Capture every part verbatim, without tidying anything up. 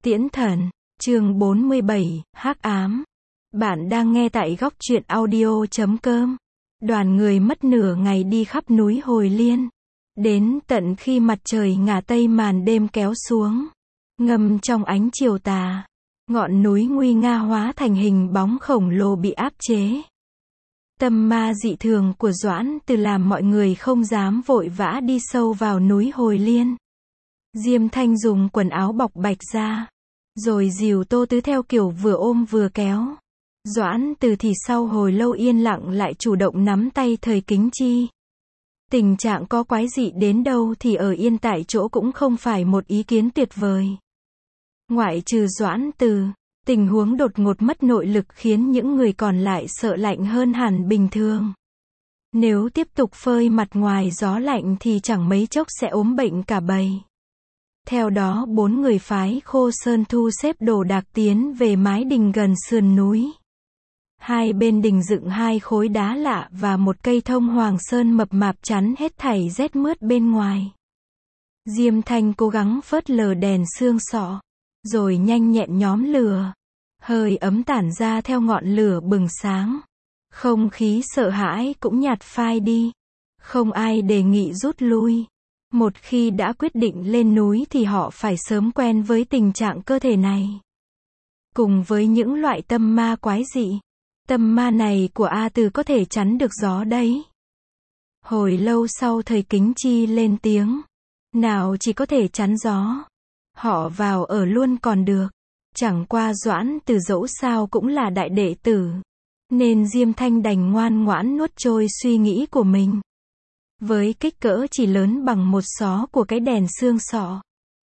Tiễn thần, chương bốn mươi bảy, hắc ám. Bạn đang nghe tại góc truyện audio chấm com. Đoàn người mất nửa ngày đi khắp núi Hồi Liên. Đến tận khi mặt trời ngả tây màn đêm kéo xuống. Ngâm trong ánh chiều tà. Ngọn núi nguy nga hóa thành hình bóng khổng lồ bị áp chế. Tâm ma dị thường của Doãn Từ làm mọi người không dám vội vã đi sâu vào núi Hồi Liên. Diêm Thanh dùng quần áo bọc bạch ra. Rồi dìu Tô Tứ theo kiểu vừa ôm vừa kéo. Doãn Từ thì sau hồi lâu yên lặng lại chủ động nắm tay Thời Kính Chi. Tình trạng có quái dị đến đâu thì ở yên tại chỗ cũng không phải một ý kiến tuyệt vời. Ngoại trừ Doãn Từ, tình huống đột ngột mất nội lực khiến những người còn lại sợ lạnh hơn hẳn bình thường. Nếu tiếp tục phơi mặt ngoài gió lạnh thì chẳng mấy chốc sẽ ốm bệnh cả bầy. Theo đó bốn người phái Khô Sơn thu xếp đồ đạc tiến về mái đình gần sườn núi. Hai bên đình dựng hai khối đá lạ và một cây thông hoàng sơn mập mạp chắn hết thảy rét mướt bên ngoài. Diêm Thanh cố gắng phớt lờ đèn xương sọ, rồi nhanh nhẹn nhóm lửa. Hơi ấm tản ra theo ngọn lửa bừng sáng. Không khí sợ hãi cũng nhạt phai đi. Không ai đề nghị rút lui. Một khi đã quyết định lên núi thì họ phải sớm quen với tình trạng cơ thể này. Cùng với những loại tâm ma quái dị. Tâm ma này của A Từ có thể chắn được gió đấy. Hồi lâu sau Thời Kính Chi lên tiếng. Nào chỉ có thể chắn gió. Họ vào ở luôn còn được. Chẳng qua Doãn Từ dẫu sao cũng là đại đệ tử. Nên Diêm Thanh đành ngoan ngoãn nuốt trôi suy nghĩ của mình. Với kích cỡ chỉ lớn bằng một xó của cái đèn xương sọ.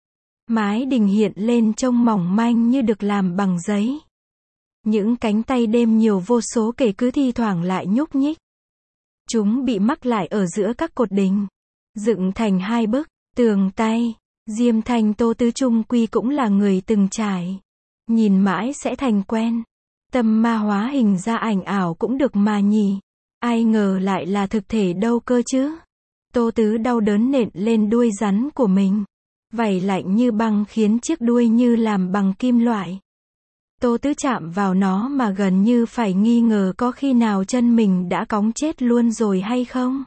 Mái đình hiện lên trông mỏng manh như được làm bằng giấy. Những cánh tay đêm nhiều vô số kể cứ thi thoảng lại nhúc nhích. Chúng bị mắc lại ở giữa các cột đình. Dựng thành hai bức, tường tay. Diêm Thanh Tô Tứ chung quy cũng là người từng trải. Nhìn mãi sẽ thành quen. Tâm ma hóa hình ra ảnh ảo cũng được mà nhỉ. Ai ngờ lại là thực thể đâu cơ chứ. Tô Tứ đau đớn nện lên đuôi rắn của mình. Vảy lạnh như băng khiến chiếc đuôi như làm bằng kim loại. Tô Tứ chạm vào nó mà gần như phải nghi ngờ có khi nào chân mình đã cóng chết luôn rồi hay không.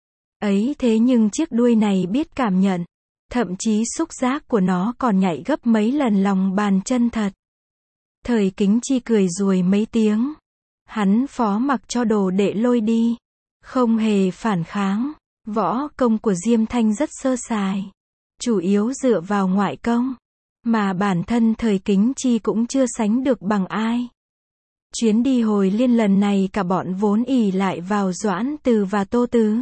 Ấy thế nhưng chiếc đuôi này biết cảm nhận. Thậm chí xúc giác của nó còn nhạy gấp mấy lần lòng bàn chân thật. Thời Kính Chi cười ruồi mấy tiếng. Hắn phó mặc cho đồ đệ lôi đi. Không hề phản kháng. Võ công của Diêm Thanh rất sơ sài. Chủ yếu dựa vào ngoại công. Mà bản thân Thời Kính Chi cũng chưa sánh được bằng ai. Chuyến đi Hồi Liên lần này cả bọn vốn ỷ lại vào Doãn Từ và Tô Tứ.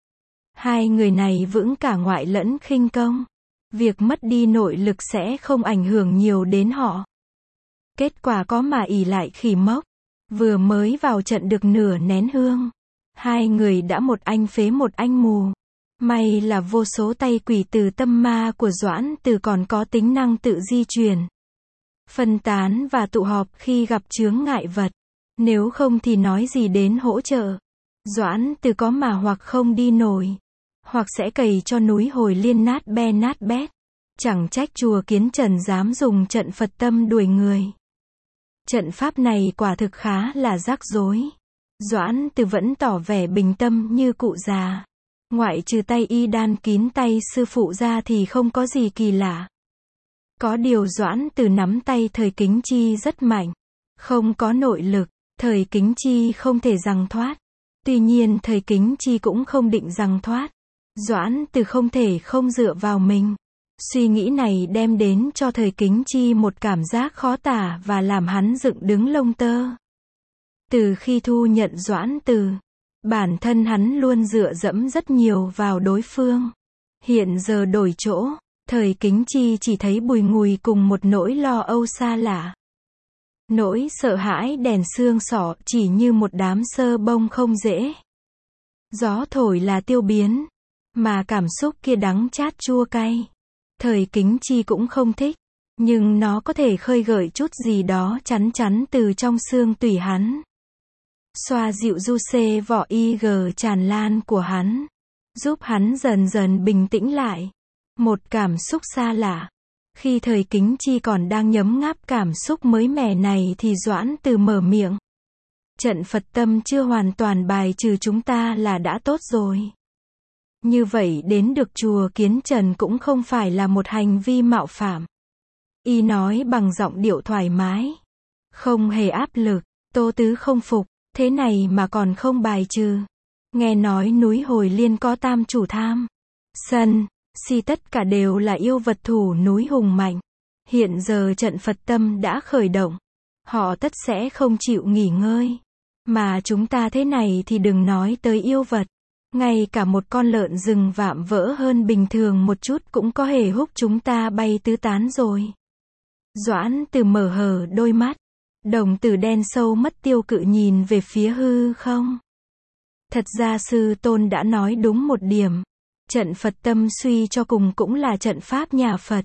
Hai người này vững cả ngoại lẫn khinh công. Việc mất đi nội lực sẽ không ảnh hưởng nhiều đến họ. Kết quả có mà ỷ lại khỉ mốc. Vừa mới vào trận được nửa nén hương. Hai người đã một anh phế một anh mù. May là vô số tay quỷ từ tâm ma của Doãn Từ còn có tính năng tự di chuyển. Phân tán và tụ họp khi gặp chướng ngại vật. Nếu không thì nói gì đến hỗ trợ. Doãn Từ có mà hoặc không đi nổi. Hoặc sẽ cày cho núi Hồi Liên nát be nát bét. Chẳng trách chùa Kiến Trần dám dùng trận Phật tâm đuổi người. Trận pháp này quả thực khá là rắc rối. Doãn Từ vẫn tỏ vẻ bình tâm như cụ già. Ngoại trừ tay y đan kín tay sư phụ ra thì không có gì kỳ lạ. Có điều Doãn Từ nắm tay Thời Kính Chi rất mạnh. Không có nội lực, Thời Kính Chi không thể giằng thoát. Tuy nhiên Thời Kính Chi cũng không định giằng thoát. Doãn Từ không thể không dựa vào mình. Suy nghĩ này đem đến cho Thời Kính Chi một cảm giác khó tả và làm hắn dựng đứng lông tơ. Từ khi thu nhận Doãn Từ, bản thân hắn luôn dựa dẫm rất nhiều vào đối phương. Hiện giờ đổi chỗ, Thời Kính Chi chỉ thấy bùi ngùi cùng một nỗi lo âu xa lạ. Nỗi sợ hãi đèn xương sọ chỉ như một đám sơ bông không dễ. Gió thổi là tiêu biến, mà cảm xúc kia đắng chát chua cay. Thời Kính Chi cũng không thích, nhưng nó có thể khơi gợi chút gì đó chắn chắn từ trong xương tủy hắn. Xoa dịu du xê vỏ y gờ tràn lan của hắn. Giúp hắn dần dần bình tĩnh lại. Một cảm xúc xa lạ. Khi Thời Kính Chi còn đang nhấm ngáp cảm xúc mới mẻ này thì Doãn Từ mở miệng. Trận Phật tâm chưa hoàn toàn bài trừ chúng ta là đã tốt rồi. Như vậy đến được chùa Kiến Trần cũng không phải là một hành vi mạo phạm. Y nói bằng giọng điệu thoải mái. Không hề áp lực. Tô Tứ không phục. Thế này mà còn không bài trừ. Nghe nói núi Hồi Liên có tam chủ Tham, Sân, Si tất cả đều là yêu vật thủ núi hùng mạnh. Hiện giờ trận Phật tâm đã khởi động. Họ tất sẽ không chịu nghỉ ngơi. Mà chúng ta thế này thì đừng nói tới yêu vật. Ngay cả một con lợn rừng vạm vỡ hơn bình thường một chút cũng có thể húc chúng ta bay tứ tán rồi. Doãn Từ mở hở đôi mắt. Đồng tử đen sâu mất tiêu cự nhìn về phía hư không. Thật ra sư tôn đã nói đúng một điểm. Trận Phật tâm suy cho cùng cũng là trận pháp nhà Phật.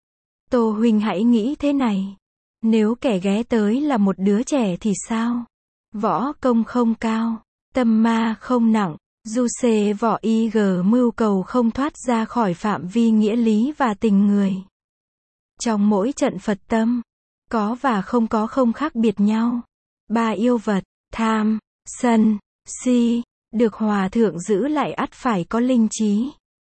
Tô huynh hãy nghĩ thế này. Nếu kẻ ghé tới là một đứa trẻ thì sao? Võ công không cao, tâm ma không nặng, du xê võ y gờ mưu cầu không thoát ra khỏi phạm vi nghĩa lý và tình người. Trong mỗi trận Phật tâm, có và không có không khác biệt nhau. Ba yêu vật, tham, sân, si, được hòa thượng giữ lại ắt phải có linh trí.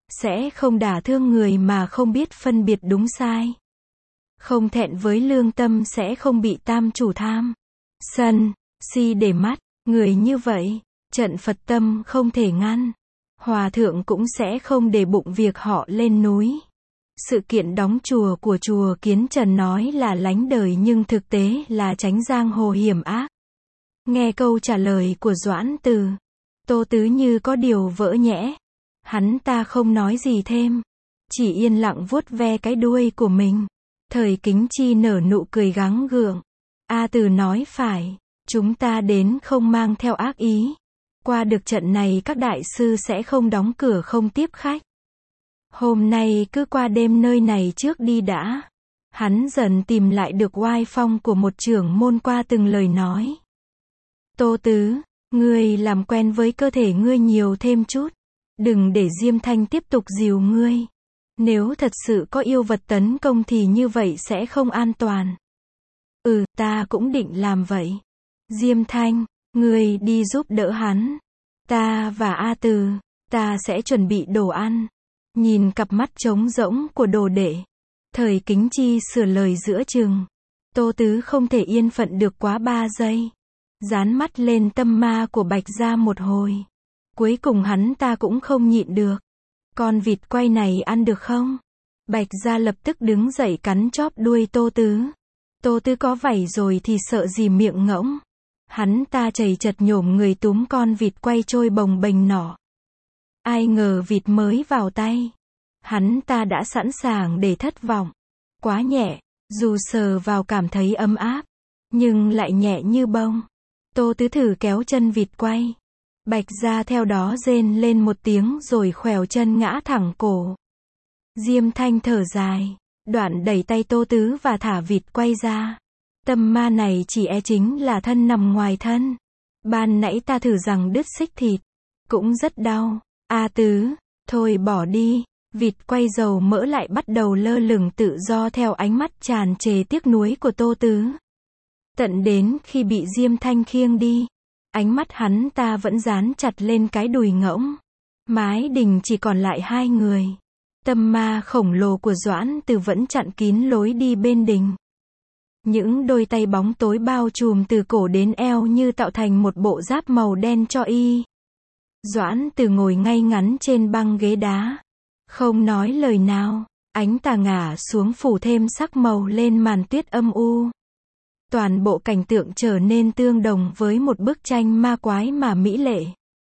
Sẽ không đả thương người mà không biết phân biệt đúng sai. Không thẹn với lương tâm sẽ không bị tam chủ tham, sân, si để mắt. Người như vậy, trận Phật tâm không thể ngăn. Hòa thượng cũng sẽ không để bụng việc họ lên núi. Sự kiện đóng chùa của chùa Kiến Trần nói là lánh đời nhưng thực tế là tránh giang hồ hiểm ác. Nghe câu trả lời của Doãn Từ, Tô Tứ như có điều vỡ nhẽ. Hắn ta không nói gì thêm, chỉ yên lặng vuốt ve cái đuôi của mình. Thời Kính Chi nở nụ cười gắng gượng. A Từ nói phải, chúng ta đến không mang theo ác ý. Qua được trận này các đại sư sẽ không đóng cửa không tiếp khách. Hôm nay cứ qua đêm nơi này trước đi đã. Hắn dần tìm lại được oai phong của một trưởng môn qua từng lời nói. Tô Tứ, ngươi làm quen với cơ thể ngươi nhiều thêm chút. Đừng để Diêm Thanh tiếp tục dìu ngươi. Nếu thật sự có yêu vật tấn công thì như vậy sẽ không an toàn. Ừ, ta cũng định làm vậy. Diêm Thanh, ngươi đi giúp đỡ hắn. Ta và A Từ, ta sẽ chuẩn bị đồ ăn. Nhìn cặp mắt trống rỗng của đồ đệ, Thời Kính Chi sửa lời giữa chừng. Tô Tứ không thể yên phận được quá ba giây. Dán mắt lên tâm ma của Bạch Gia một hồi. Cuối cùng hắn ta cũng không nhịn được. Con vịt quay này ăn được không? Bạch Gia lập tức đứng dậy cắn chóp đuôi Tô Tứ. Tô Tứ có vảy rồi thì sợ gì miệng ngỗng. Hắn ta chầy chật nhổm người túm con vịt quay trôi bồng bềnh nọ. Ai ngờ vịt mới vào tay. Hắn ta đã sẵn sàng để thất vọng. Quá nhẹ, dù sờ vào cảm thấy ấm áp, nhưng lại nhẹ như bông. Tô Tứ thử kéo chân vịt quay. Bạch Gia theo đó rên lên một tiếng rồi khuỷu chân ngã thẳng cổ. Diêm Thanh thở dài, đoạn đẩy tay Tô Tứ và thả vịt quay ra. Tâm ma này chỉ e chính là thân nằm ngoài thân. Ban nãy ta thử rằng đứt xích thịt, cũng rất đau. A Tứ, thôi bỏ đi. Vịt quay dầu mỡ lại bắt đầu lơ lửng tự do theo ánh mắt tràn trề tiếc nuối của Tô Tứ. Tận đến khi bị Diêm Thanh khiêng đi, ánh mắt hắn ta vẫn dán chặt lên cái đùi ngỗng. Mái đình chỉ còn lại hai người. Tâm ma khổng lồ của Doãn Từ vẫn chặn kín lối đi bên đình. Những đôi tay bóng tối bao trùm từ cổ đến eo như tạo thành một bộ giáp màu đen cho y. Doãn Từ ngồi ngay ngắn trên băng ghế đá, không nói lời nào. Ánh tà ngả xuống phủ thêm sắc màu lên màn tuyết âm u. Toàn bộ cảnh tượng trở nên tương đồng với một bức tranh ma quái mà mỹ lệ.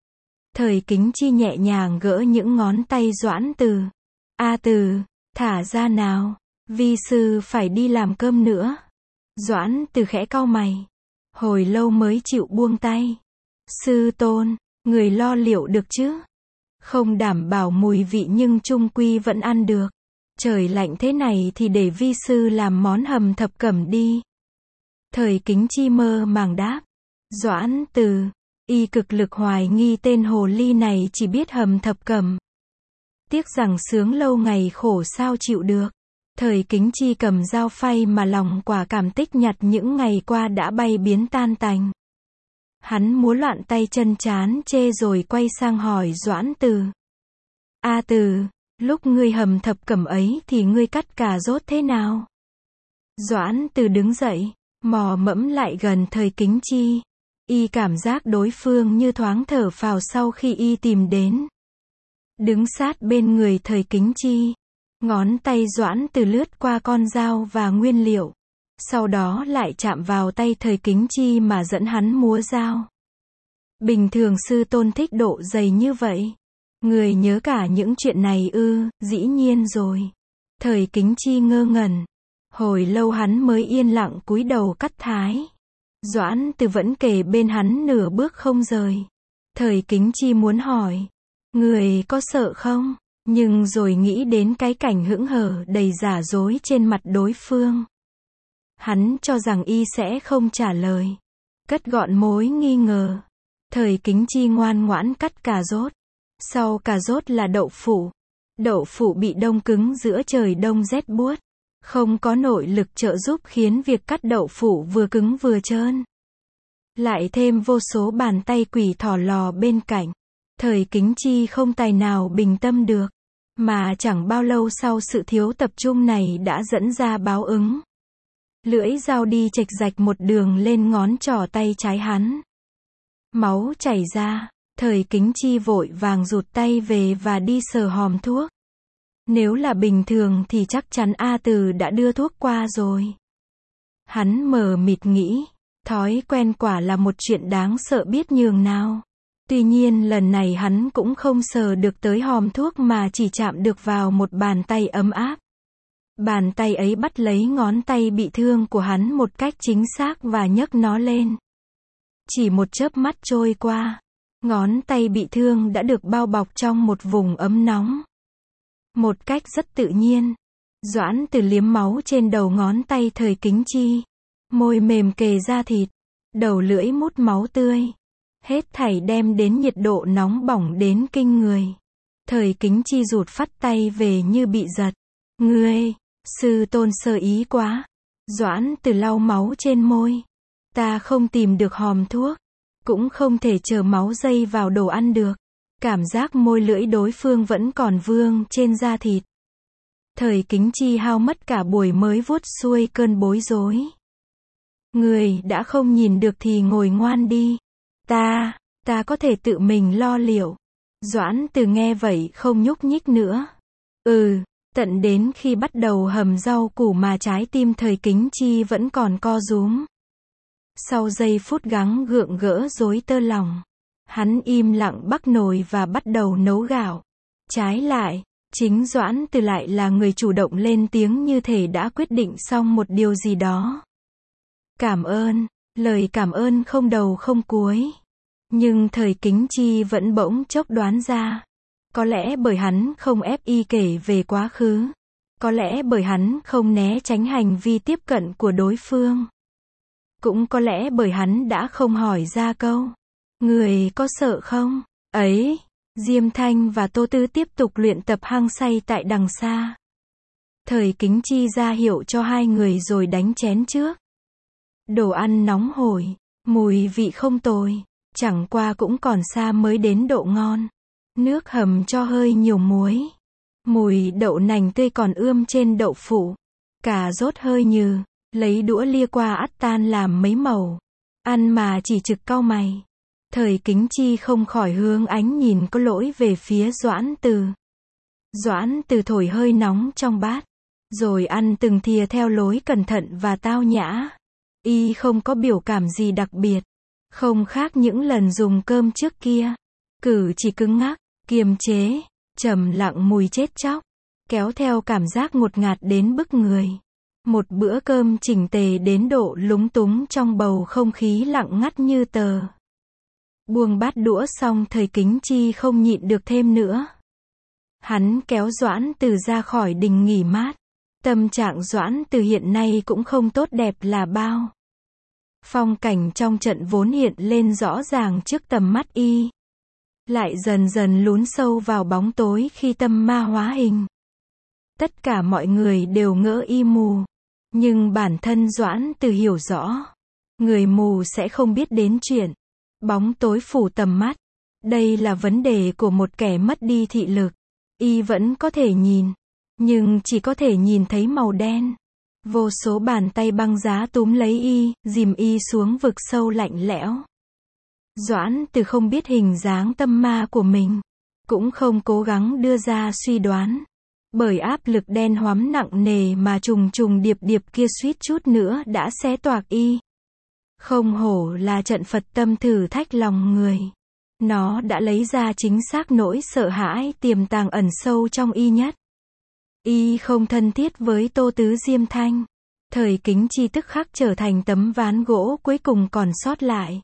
Thời Kính Chi nhẹ nhàng gỡ những ngón tay Doãn Từ. A Từ, thả ra nào, vi sư phải đi làm cơm nữa. Doãn Từ khẽ cau mày, hồi lâu mới chịu buông tay. Sư tôn, người lo liệu được chứ? Không đảm bảo mùi vị nhưng chung quy vẫn ăn được. Trời lạnh thế này thì để vi sư làm món hầm thập cẩm đi. Thời Kính Chi mơ màng đáp. Doãn Từ, y cực lực hoài nghi tên hồ ly này chỉ biết hầm thập cẩm. Tiếc rằng sướng lâu ngày khổ sao chịu được. Thời Kính Chi cầm dao phay mà lòng quả cảm tích nhặt những ngày qua đã bay biến tan tành. Hắn múa loạn tay chân chán chê rồi quay sang hỏi Doãn Từ. A Từ, lúc ngươi hầm thập cẩm ấy thì ngươi cắt cà rốt thế nào? Doãn Từ đứng dậy, mò mẫm lại gần Thời Kính Chi. Y cảm giác đối phương như thoáng thở phào sau khi y tìm đến. Đứng sát bên người Thời Kính Chi. Ngón tay Doãn Từ lướt qua con dao và nguyên liệu. Sau đó lại chạm vào tay Thời Kính Chi mà dẫn hắn múa dao. Bình thường sư tôn thích độ dày như vậy. Người nhớ cả những chuyện này ư? Dĩ nhiên rồi. Thời Kính Chi ngơ ngẩn. Hồi lâu hắn mới yên lặng cúi đầu cắt thái. Doãn Từ vẫn kề bên hắn nửa bước không rời. Thời Kính Chi muốn hỏi. Người có sợ không? Nhưng rồi nghĩ đến cái cảnh hững hờ đầy giả dối trên mặt đối phương. Hắn cho rằng y sẽ không trả lời. Cất gọn mối nghi ngờ. Thời Kính Chi ngoan ngoãn cắt cà rốt. Sau cà rốt là đậu phụ. Đậu phụ bị đông cứng giữa trời đông rét buốt. Không có nội lực trợ giúp khiến việc cắt đậu phụ vừa cứng vừa trơn. Lại thêm vô số bàn tay quỷ thỏ lò bên cạnh. Thời Kính Chi không tài nào bình tâm được. Mà chẳng bao lâu sau sự thiếu tập trung này đã dẫn ra báo ứng. Lưỡi dao đi chệch rạch một đường lên ngón trỏ tay trái hắn. Máu chảy ra. Thời Kính Chi vội vàng rụt tay về và đi sờ hòm thuốc. Nếu là bình thường thì chắc chắn A Từ đã đưa thuốc qua rồi. Hắn mờ mịt nghĩ, thói quen quả là một chuyện đáng sợ biết nhường nào. Tuy nhiên lần này hắn cũng không sờ được tới hòm thuốc mà chỉ chạm được vào một bàn tay ấm áp. Bàn tay ấy bắt lấy ngón tay bị thương của hắn một cách chính xác và nhấc nó lên. Chỉ một chớp mắt trôi qua, ngón tay bị thương đã được bao bọc trong một vùng ấm nóng. Một cách rất tự nhiên, Doãn Từ liếm máu trên đầu ngón tay Thời Kính Chi. Môi mềm kề da thịt, đầu lưỡi mút máu tươi. Hết thảy đem đến nhiệt độ nóng bỏng đến kinh người. Thời Kính Chi rụt phắt tay về như bị giật. Ngươi, sư tôn sơ ý quá. Doãn Từ lau máu trên môi. Ta không tìm được hòm thuốc. Cũng không thể chờ máu dây vào đồ ăn được. Cảm giác môi lưỡi đối phương vẫn còn vương trên da thịt. Thời Kính Chi hao mất cả buổi mới vuốt xuôi cơn bối rối. Người đã không nhìn được thì ngồi ngoan đi. Ta, ta có thể tự mình lo liệu. Doãn Từ nghe vậy không nhúc nhích nữa. Ừ, tận đến khi bắt đầu hầm rau củ mà trái tim Thời Kính Chi vẫn còn co rúm. Sau giây phút gắng gượng gỡ rối tơ lòng, hắn im lặng bắc nồi và bắt đầu nấu gạo. Trái lại, chính Doãn Từ lại là người chủ động lên tiếng như thể đã quyết định xong một điều gì đó. Cảm ơn, lời cảm ơn không đầu không cuối. Nhưng Thời Kính Chi vẫn bỗng chốc đoán ra. Có lẽ bởi hắn không ép y kể về quá khứ. Có lẽ bởi hắn không né tránh hành vi tiếp cận của đối phương. Cũng có lẽ bởi hắn đã không hỏi ra câu. Người có sợ không? Ấy, Diêm Thanh và Tô Tư tiếp tục luyện tập hăng say tại đằng xa. Thời Kính Chi ra hiệu cho hai người rồi đánh chén trước. Đồ ăn nóng hổi, mùi vị không tồi, chẳng qua cũng còn xa mới đến độ ngon. Nước hầm cho hơi nhiều muối. Mùi đậu nành tươi còn ươm trên đậu phụ. Cà rốt hơi nhừ, lấy đũa lia qua ắt tan làm mấy màu. Ăn mà chỉ trực cau mày. Thời Kính Chi không khỏi hướng ánh nhìn có lỗi về phía Doãn Từ. Doãn Từ thổi hơi nóng trong bát, rồi ăn từng thìa theo lối cẩn thận và tao nhã. Y không có biểu cảm gì đặc biệt, không khác những lần dùng cơm trước kia. Cử chỉ cứng ngắc, kiềm chế, trầm lặng mùi chết chóc, kéo theo cảm giác ngột ngạt đến bức người. Một bữa cơm chỉnh tề đến độ lúng túng trong bầu không khí lặng ngắt như tờ. Buông bát đũa xong Thời Kính Chi không nhịn được thêm nữa. Hắn kéo Doãn Từ ra khỏi đình nghỉ mát. Tâm trạng Doãn Từ hiện nay cũng không tốt đẹp là bao. Phong cảnh trong trận vốn hiện lên rõ ràng trước tầm mắt y, lại dần dần lún sâu vào bóng tối khi tâm ma hóa hình. Tất cả mọi người đều ngỡ y mù. Nhưng bản thân Doãn Từ hiểu rõ. Người mù sẽ không biết đến chuyện bóng tối phủ tầm mắt. Đây là vấn đề của một kẻ mất đi thị lực. Y vẫn có thể nhìn. Nhưng chỉ có thể nhìn thấy màu đen. Vô số bàn tay băng giá túm lấy y, dìm y xuống vực sâu lạnh lẽo. Doãn Từ không biết hình dáng tâm ma của mình. Cũng không cố gắng đưa ra suy đoán. Bởi áp lực đen hoắm nặng nề mà trùng trùng điệp điệp kia suýt chút nữa đã xé toạc y. Không hổ là trận Phật tâm thử thách lòng người. Nó đã lấy ra chính xác nỗi sợ hãi tiềm tàng ẩn sâu trong y nhất. Y không thân thiết với Tô Tứ Diêm Thanh. Thời Kính Chi tức khắc trở thành tấm ván gỗ cuối cùng còn sót lại.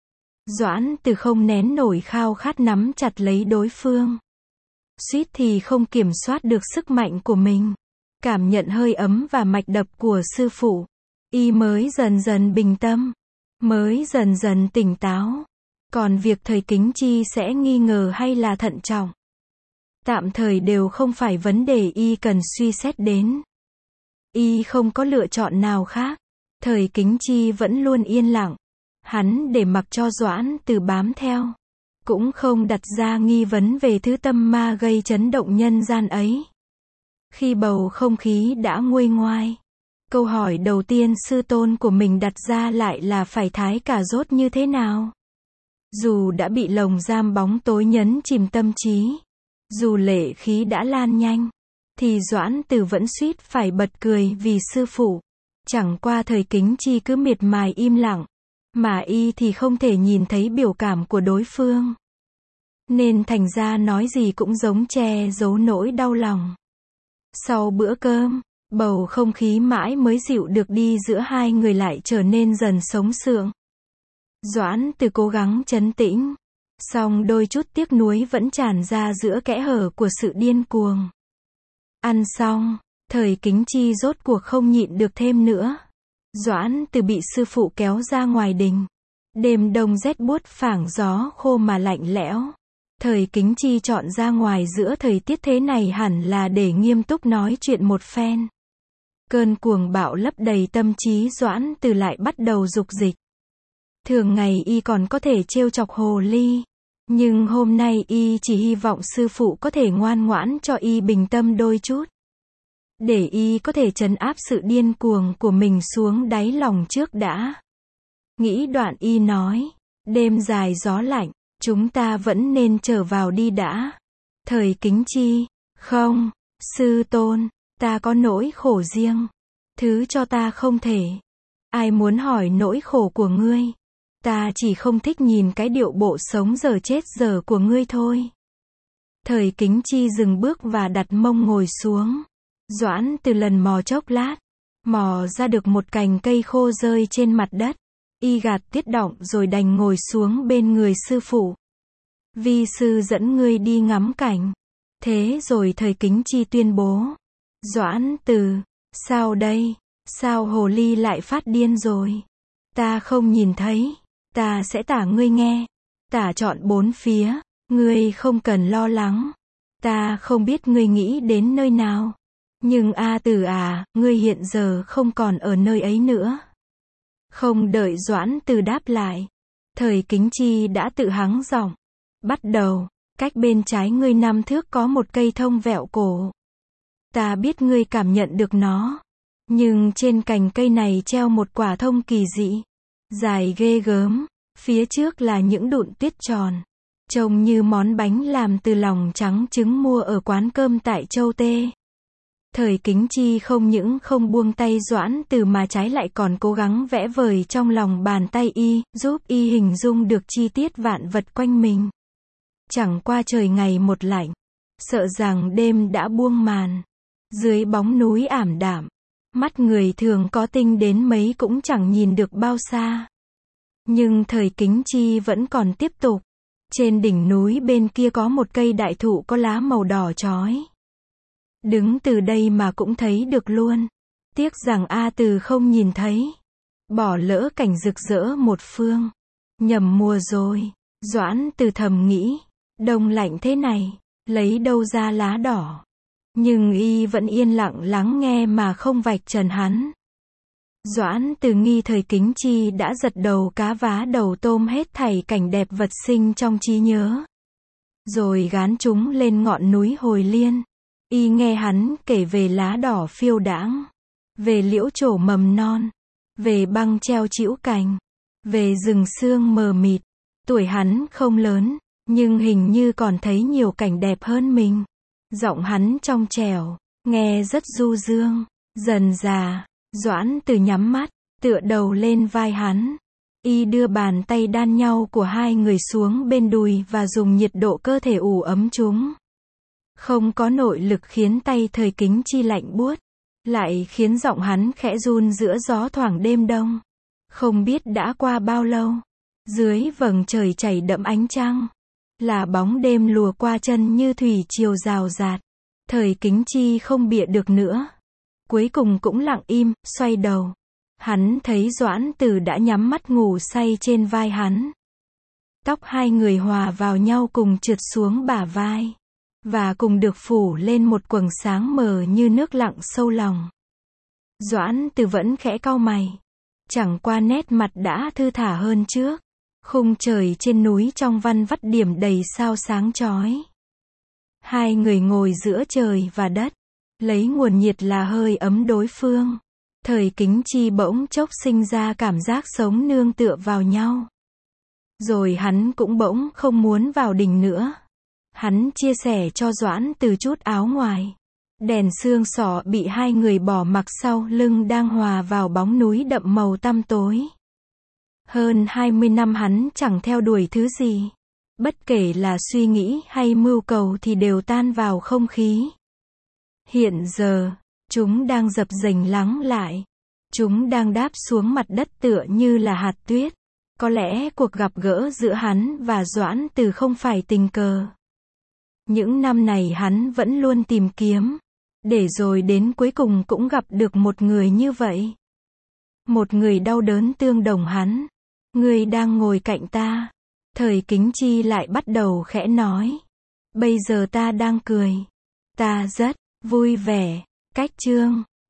Doãn Từ không nén nổi khao khát nắm chặt lấy đối phương. Suýt thì không kiểm soát được sức mạnh của mình. Cảm nhận hơi ấm và mạch đập của sư phụ. Y mới dần dần bình tâm. Mới dần dần tỉnh táo. Còn việc Thời Kính Chi sẽ nghi ngờ hay là thận trọng, tạm thời đều không phải vấn đề y cần suy xét đến. Y không có lựa chọn nào khác. Thời Kính Chi vẫn luôn yên lặng. Hắn để mặc cho Doãn Từ bám theo. Cũng không đặt ra nghi vấn về thứ tâm ma gây chấn động nhân gian ấy. Khi bầu không khí đã nguôi ngoai, câu hỏi đầu tiên sư tôn của mình đặt ra lại là phải thái cà rốt như thế nào. Dù đã bị lồng giam bóng tối nhấn chìm tâm trí, dù lệ khí đã lan nhanh, thì Doãn Từ vẫn suýt phải bật cười vì sư phụ. Chẳng qua Thời Kính Chi cứ miệt mài im lặng, mà y thì không thể nhìn thấy biểu cảm của đối phương. Nên thành ra nói gì cũng giống che giấu nỗi đau lòng. Sau bữa cơm, bầu không khí mãi mới dịu được đi giữa hai người lại trở nên dần sống sượng. Doãn Từ cố gắng trấn tĩnh, song đôi chút tiếc nuối vẫn tràn ra giữa kẽ hở của sự điên cuồng. Ăn xong, Thời Kính Chi rốt cuộc không nhịn được thêm nữa. Doãn Từ bị sư phụ kéo ra ngoài đình. Đêm đông rét buốt phảng gió khô mà lạnh lẽo. Thời Kính Chi chọn ra ngoài giữa thời tiết thế này hẳn là để nghiêm túc nói chuyện một phen. Cơn cuồng bạo lấp đầy tâm trí Doãn Từ lại bắt đầu dục dịch. Thường ngày y còn có thể trêu chọc hồ ly. Nhưng hôm nay y chỉ hy vọng sư phụ có thể ngoan ngoãn cho y bình tâm đôi chút. Để y có thể trấn áp sự điên cuồng của mình xuống đáy lòng trước đã. Nghĩ đoạn y nói, đêm dài gió lạnh, chúng ta vẫn nên trở vào đi đã. Thời Kính Chi, không, sư tôn, ta có nỗi khổ riêng. Thứ cho ta không thể. Ai muốn hỏi nỗi khổ của ngươi? Ta chỉ không thích nhìn cái điệu bộ sống giờ chết giờ của ngươi thôi. Thời Kính Chi dừng bước và đặt mông ngồi xuống. Doãn Từ lần mò chốc lát, mò ra được một cành cây khô rơi trên mặt đất. Y gạt tiết động rồi đành ngồi xuống bên người sư phụ. Vi sư dẫn ngươi đi ngắm cảnh. Thế rồi Thời Kính Chi tuyên bố. Doãn Từ, sao đây? Sao hồ ly lại phát điên rồi? Ta không nhìn thấy. Ta sẽ tả ngươi nghe. Tả trọn bốn phía. Ngươi không cần lo lắng. Ta không biết ngươi nghĩ đến nơi nào. Nhưng A Từ à, ngươi hiện giờ không còn ở nơi ấy nữa. Không đợi Doãn Từ đáp lại, Thời Kính Chi đã tự hắng giọng. Bắt đầu, cách bên trái ngươi năm thước có một cây thông vẹo cổ. Ta biết ngươi cảm nhận được nó. Nhưng trên cành cây này treo một quả thông kỳ dị. Dài ghê gớm. Phía trước là những đụn tuyết tròn. Trông như món bánh làm từ lòng trắng trứng mua ở quán cơm tại Châu Tê. Thời Kính Chi không những không buông tay Doãn Từ mà trái lại còn cố gắng vẽ vời trong lòng bàn tay y, giúp y hình dung được chi tiết vạn vật quanh mình. Chẳng qua trời ngày một lạnh, sợ rằng đêm đã buông màn. Dưới bóng núi ảm đạm, mắt người thường có tinh đến mấy cũng chẳng nhìn được bao xa. Nhưng Thời Kính Chi vẫn còn tiếp tục. Trên đỉnh núi bên kia có một cây đại thụ có lá màu đỏ chói. Đứng từ đây mà cũng thấy được luôn. Tiếc rằng A Từ không nhìn thấy. Bỏ lỡ cảnh rực rỡ một phương. Nhầm mùa rồi. Doãn Từ thầm nghĩ. Đông lạnh thế này, lấy đâu ra lá đỏ. Nhưng y vẫn yên lặng lắng nghe mà không vạch trần hắn. Doãn Từ nghi thời Kính Chi đã giật đầu cá vá đầu tôm hết thảy cảnh đẹp vật sinh trong trí nhớ. Rồi gán chúng lên ngọn núi Hồi Liên. Y nghe hắn kể về lá đỏ phiêu đãng, về liễu trổ mầm non, về băng treo trĩu cành, về rừng sương mờ mịt. Tuổi hắn không lớn, nhưng hình như còn thấy nhiều cảnh đẹp hơn mình. Giọng hắn trong trẻo, nghe rất du dương. Dần dà, Doãn Từ nhắm mắt, tựa đầu lên vai hắn. Y đưa bàn tay đan nhau của hai người xuống bên đùi và dùng nhiệt độ cơ thể ủ ấm chúng. Không có nội lực khiến tay thời Kính Chi lạnh buốt, lại khiến giọng hắn khẽ run giữa gió thoảng đêm đông. Không biết đã qua bao lâu, dưới vầng trời chảy đậm ánh trăng, là bóng đêm lùa qua chân như thủy triều rào rạt. Thời Kính Chi không bịa được nữa. Cuối cùng cũng lặng im, xoay đầu. Hắn thấy Doãn Từ đã nhắm mắt ngủ say trên vai hắn. Tóc hai người hòa vào nhau cùng trượt xuống bả vai, và cùng được phủ lên một quầng sáng mờ như nước lặng sâu lòng. Doãn Từ vẫn khẽ cau mày. Chẳng qua nét mặt đã thư thả hơn trước. Khung trời trên núi trong văn vắt điểm đầy sao sáng chói. Hai người ngồi giữa trời và đất, lấy nguồn nhiệt là hơi ấm đối phương. Thời Kính Chi bỗng chốc sinh ra cảm giác sống nương tựa vào nhau. Rồi hắn cũng bỗng không muốn vào đình nữa. Hắn chia sẻ cho Doãn Từ chút áo ngoài. Đèn xương xỏ bị hai người bỏ mặc sau lưng đang hòa vào bóng núi đậm màu tăm tối. Hơn hai mươi năm hắn chẳng theo đuổi thứ gì. Bất kể là suy nghĩ hay mưu cầu thì đều tan vào không khí. Hiện giờ, chúng đang dập dềnh lắng lại. Chúng đang đáp xuống mặt đất tựa như là hạt tuyết. Có lẽ cuộc gặp gỡ giữa hắn và Doãn Từ không phải tình cờ. Những năm này hắn vẫn luôn tìm kiếm, để rồi đến cuối cùng cũng gặp được một người như vậy. Một người đau đớn tương đồng hắn. Người đang ngồi cạnh ta. Thời Kính Chi lại bắt đầu khẽ nói. Bây giờ ta đang cười. Ta rất vui vẻ. Cách chương